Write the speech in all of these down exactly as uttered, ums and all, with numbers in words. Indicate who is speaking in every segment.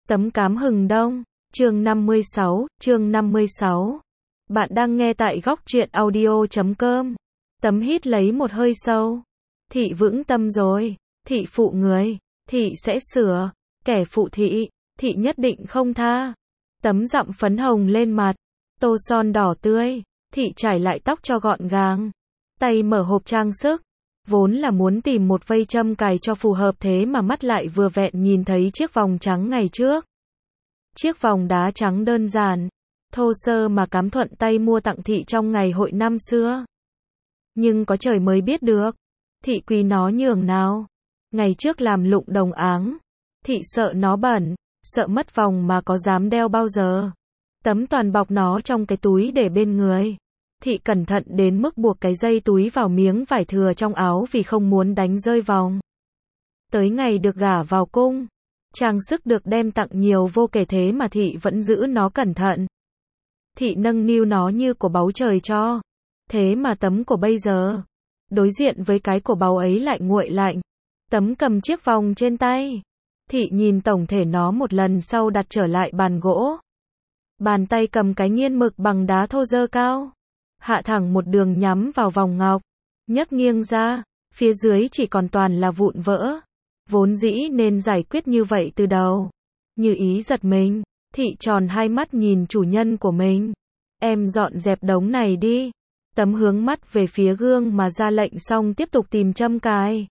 Speaker 1: Tấm cám hừng đông, chương năm mươi sáu, chương năm mươi sáu. Bạn đang nghe tại góc truyện audio chấm com. Tấm hít lấy một hơi sâu. Thị vững tâm rồi, thị phụ người, thị sẽ sửa, kẻ phụ thị, thị nhất định không tha. Tấm dặm phấn hồng lên mặt, tô son đỏ tươi, thị trải lại tóc cho gọn gàng. Tay mở hộp trang sức, vốn là muốn tìm một vây châm cài cho phù hợp thế mà mắt lại vừa vẹn nhìn thấy chiếc vòng trắng ngày trước. Chiếc vòng đá trắng đơn giản, thô sơ mà Cám thuận tay mua tặng thị trong ngày hội năm xưa. Nhưng có trời mới biết được, thị quý nó nhường nào. Ngày trước làm lụng đồng áng, thị sợ nó bẩn, sợ mất vòng mà có dám đeo bao giờ. Tấm toàn bọc nó trong cái túi để bên người. Thị cẩn thận đến mức buộc cái dây túi vào miếng vải thừa trong áo vì không muốn đánh rơi vòng. Tới ngày được gả vào cung, trang sức được đem tặng nhiều vô kể thế mà thị vẫn giữ nó cẩn thận. Thị nâng niu nó như của báu trời cho. Thế mà tấm của bây giờ, đối diện với cái của báu ấy lại nguội lạnh. Tấm cầm chiếc vòng trên tay. Thị nhìn tổng thể nó một lần sau đặt trở lại bàn gỗ. Bàn tay cầm cái nghiên mực bằng đá thô dơ cao. Hạ thẳng một đường nhắm vào vòng ngọc. Nhấc nghiêng ra, phía dưới chỉ còn toàn là vụn vỡ. Vốn dĩ nên giải quyết như vậy từ đầu. Như ý giật mình, thị tròn hai mắt nhìn chủ nhân của mình. Em dọn dẹp đống này đi. Tấm hướng mắt về phía gương mà ra lệnh xong tiếp tục tìm châm cài.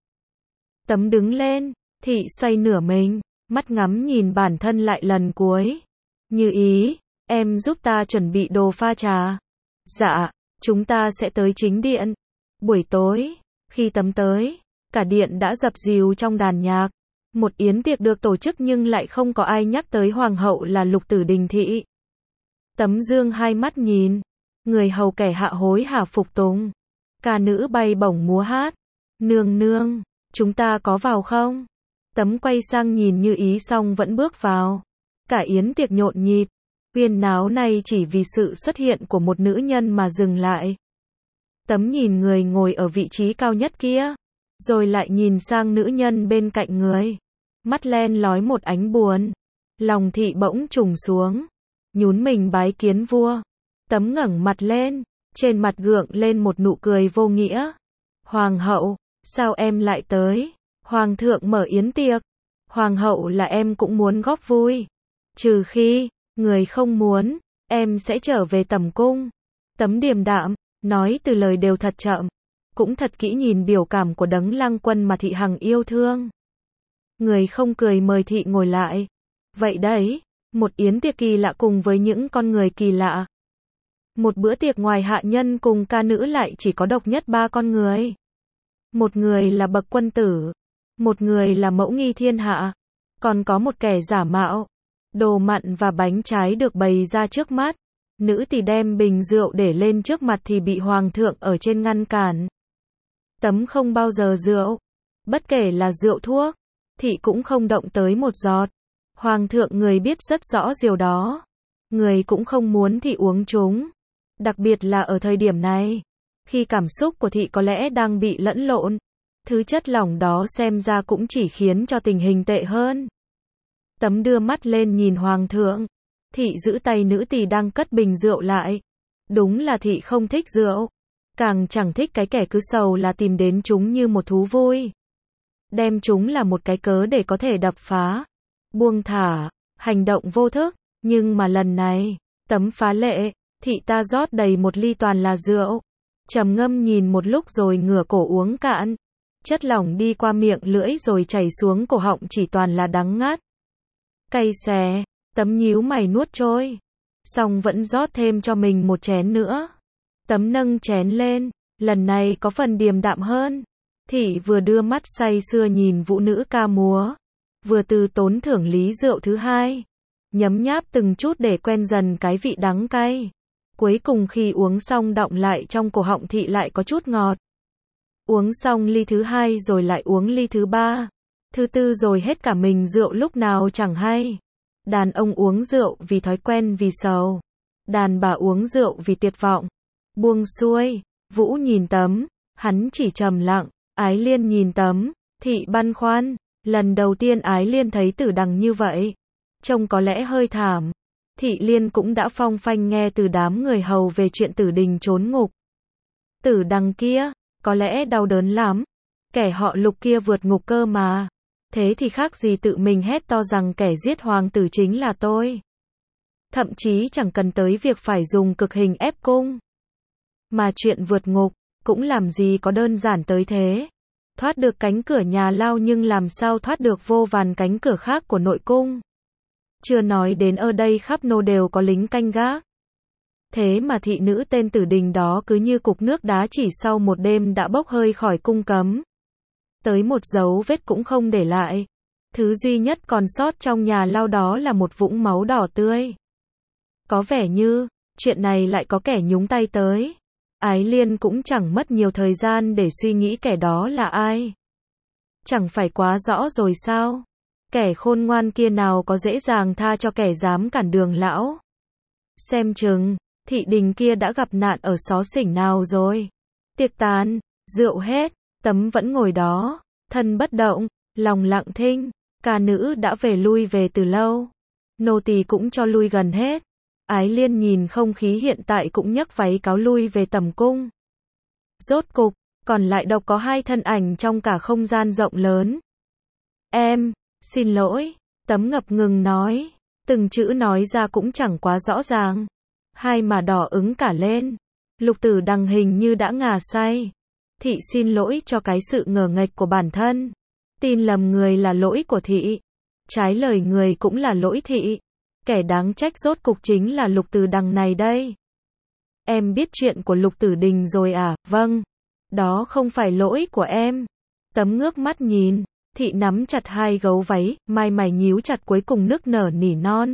Speaker 1: Tấm đứng lên, thị xoay nửa mình, mắt ngắm nhìn bản thân lại lần cuối. Như ý, em giúp ta chuẩn bị đồ pha trà. Dạ, chúng ta sẽ tới chính điện. Buổi tối, khi Tấm tới, cả điện đã dập dìu trong đàn nhạc. Một yến tiệc được tổ chức nhưng lại không có ai nhắc tới hoàng hậu là Lục Tử Đình thị. Tấm dương hai mắt nhìn, người hầu kẻ hạ hối hả phục tùng. Ca nữ bay bổng múa hát. Nương nương, chúng ta có vào không? Tấm quay sang nhìn Như ý xong vẫn bước vào. Cả yến tiệc nhộn nhịp. Huyên náo này chỉ vì sự xuất hiện của một nữ nhân mà dừng lại. Tấm nhìn người ngồi ở vị trí cao nhất kia, rồi lại nhìn sang nữ nhân bên cạnh người. Mắt len lói một ánh buồn. Lòng thị bỗng trùng xuống. Nhún mình bái kiến vua. Tấm ngẩng mặt lên, trên mặt gượng lên một nụ cười vô nghĩa. Hoàng hậu, sao em lại tới? Hoàng thượng mở yến tiệc. Hoàng hậu là em cũng muốn góp vui. Trừ khi, người không muốn, em sẽ trở về tẩm cung. Tấm điềm đạm, nói từ lời đều thật chậm. Cũng thật kỹ nhìn biểu cảm của đấng Lăng Quân mà thị hằng yêu thương. Người không cười mời thị ngồi lại. Vậy đấy, một yến tiệc kỳ lạ cùng với những con người kỳ lạ. Một bữa tiệc ngoài hạ nhân cùng ca nữ lại chỉ có độc nhất ba con người. Một người là bậc quân tử. Một người là mẫu nghi thiên hạ. Còn có một kẻ giả mạo. Đồ mặn và bánh trái được bày ra trước mắt. Nữ thì đem bình rượu để lên trước mặt thì bị hoàng thượng ở trên ngăn cản. Tấm không bao giờ rượu. Bất kể là rượu thuốc, thị cũng không động tới một giọt. Hoàng thượng người biết rất rõ điều đó. Người cũng không muốn thị uống chúng. Đặc biệt là ở thời điểm này, khi cảm xúc của thị có lẽ đang bị lẫn lộn. Thứ chất lỏng đó xem ra cũng chỉ khiến cho tình hình tệ hơn. Tấm đưa mắt lên nhìn hoàng thượng. Thị giữ tay nữ tỳ đang cất bình rượu lại. Đúng là thị không thích rượu. Càng chẳng thích cái kẻ cứ sầu là tìm đến chúng như một thú vui. Đem chúng là một cái cớ để có thể đập phá. Buông thả, hành động vô thức. Nhưng mà lần này, Tấm phá lệ. Thị ta rót đầy một ly toàn là rượu. Trầm ngâm nhìn một lúc rồi ngửa cổ uống cạn. Chất lỏng đi qua miệng lưỡi rồi chảy xuống cổ họng chỉ toàn là đắng ngắt. Cay xè, Tấm nhíu mày nuốt trôi. Xong vẫn rót thêm cho mình một chén nữa. Tấm nâng chén lên, lần này có phần điềm đạm hơn. Thị vừa đưa mắt say sưa nhìn vũ nữ ca múa, vừa từ tốn thưởng lý rượu thứ hai. Nhấm nháp từng chút để quen dần cái vị đắng cay. Cuối cùng khi uống xong đọng lại trong cổ họng thị lại có chút ngọt. Uống xong ly thứ hai rồi lại uống ly thứ ba. Thứ tư rồi hết cả mình rượu lúc nào chẳng hay. Đàn ông uống rượu vì thói quen vì sầu. Đàn bà uống rượu vì tuyệt vọng. Buông xuôi, Vũ nhìn Tấm, hắn chỉ trầm lặng. Ái Liên nhìn Tấm, thị băn khoăn. Lần đầu tiên Ái Liên thấy Tử Đằng như vậy. trông có lẽ hơi thảm. Thị Liên cũng đã phong phanh nghe từ đám người hầu về chuyện Tử Đình trốn ngục. Tử Đằng kia, có lẽ đau đớn lắm. Kẻ họ Lục kia vượt ngục cơ mà. Thế thì khác gì tự mình hét to rằng kẻ giết hoàng tử chính là tôi. Thậm chí chẳng cần tới việc phải dùng cực hình ép cung. Mà chuyện vượt ngục, cũng làm gì có đơn giản tới thế. Thoát được cánh cửa nhà lao nhưng làm sao thoát được vô vàn cánh cửa khác của nội cung. Chưa nói đến ở đây khắp nô đều có lính canh gác. Thế mà thị nữ tên Tử Đình đó cứ như cục nước đá chỉ sau một đêm đã bốc hơi khỏi cung cấm. Tới một dấu vết cũng không để lại. Thứ duy nhất còn sót trong nhà lao đó là một vũng máu đỏ tươi. Có vẻ như, chuyện này lại có kẻ nhúng tay tới. Ái Liên cũng chẳng mất nhiều thời gian để suy nghĩ kẻ đó là ai. Chẳng phải quá rõ rồi sao? Kẻ khôn ngoan kia nào có dễ dàng tha cho kẻ dám cản đường lão. Xem chừng, thị đình kia đã gặp nạn ở xó xỉnh nào rồi. Tiệc tàn, rượu hết, Tấm vẫn ngồi đó, thân bất động, lòng lặng thinh. Ca nữ đã về lui về từ lâu. Nô tỳ cũng cho lui gần hết. Ái Liên nhìn không khí hiện tại cũng nhấc váy cáo lui về tầm cung. Rốt cục, còn lại độc có hai thân ảnh trong cả không gian rộng lớn. Em, xin lỗi, Tấm ngập ngừng nói. Từng chữ nói ra cũng chẳng quá rõ ràng. Hai mà đỏ ứng cả lên. Lục Tử Đằng hình như đã ngà say. Thị xin lỗi cho cái sự ngờ nghệch của bản thân. Tin lầm người là lỗi của thị. Trái lời người cũng là lỗi thị. Kẻ đáng trách rốt cục chính là Lục Tử Đằng này đây. Em biết chuyện của Lục Tử Đình rồi à? Vâng. Đó không phải lỗi của em. Tấm ngước mắt nhìn. Thị nắm chặt hai gấu váy, mai mày nhíu chặt cuối cùng nức nở nỉ non.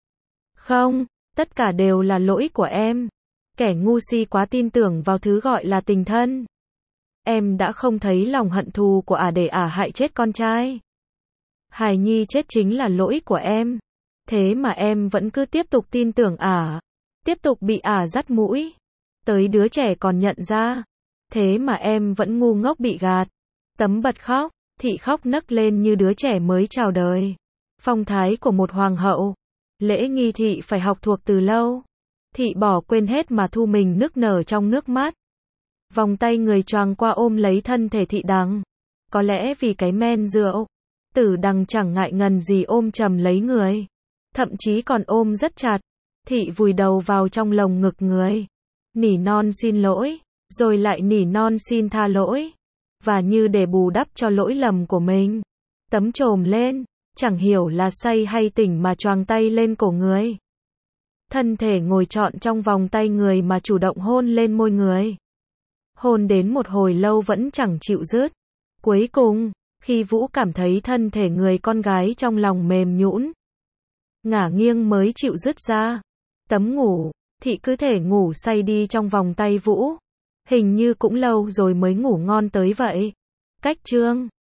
Speaker 1: Không, tất cả đều là lỗi của em. Kẻ ngu si quá tin tưởng vào thứ gọi là tình thân. Em đã không thấy lòng hận thù của ả để ả hại chết con trai. Hài Nhi chết chính là lỗi của em. Thế mà em vẫn cứ tiếp tục tin tưởng ả. Tiếp tục bị ả dắt mũi. Tới đứa trẻ còn nhận ra. Thế mà em vẫn ngu ngốc bị gạt. Tấm bật khóc. Thị khóc nấc lên như đứa trẻ mới chào đời. Phong thái của một hoàng hậu. Lễ nghi thị phải học thuộc từ lâu. Thị bỏ quên hết mà thu mình nức nở trong nước mắt. Vòng tay người choàng qua ôm lấy thân thể thị Đằng. Có lẽ vì cái men rượu. Tử Đằng chẳng ngại ngần gì ôm chầm lấy người. Thậm chí còn ôm rất chặt. Thị vùi đầu vào trong lồng ngực người. Nỉ non xin lỗi. Rồi lại nỉ non xin tha lỗi. Và như để bù đắp cho lỗi lầm của mình. Tấm trồm lên. Chẳng hiểu là say hay tỉnh mà choàng tay lên cổ người. Thân thể ngồi trọn trong vòng tay người mà chủ động hôn lên môi người. Hôn đến một hồi lâu vẫn chẳng chịu dứt. Cuối cùng, khi Vũ cảm thấy thân thể người con gái trong lòng mềm nhũn, ngả nghiêng mới chịu dứt ra. Tấm ngủ, thị cứ thể ngủ say đi trong vòng tay Vũ. Hình như cũng lâu rồi mới ngủ ngon tới vậy. Cách chương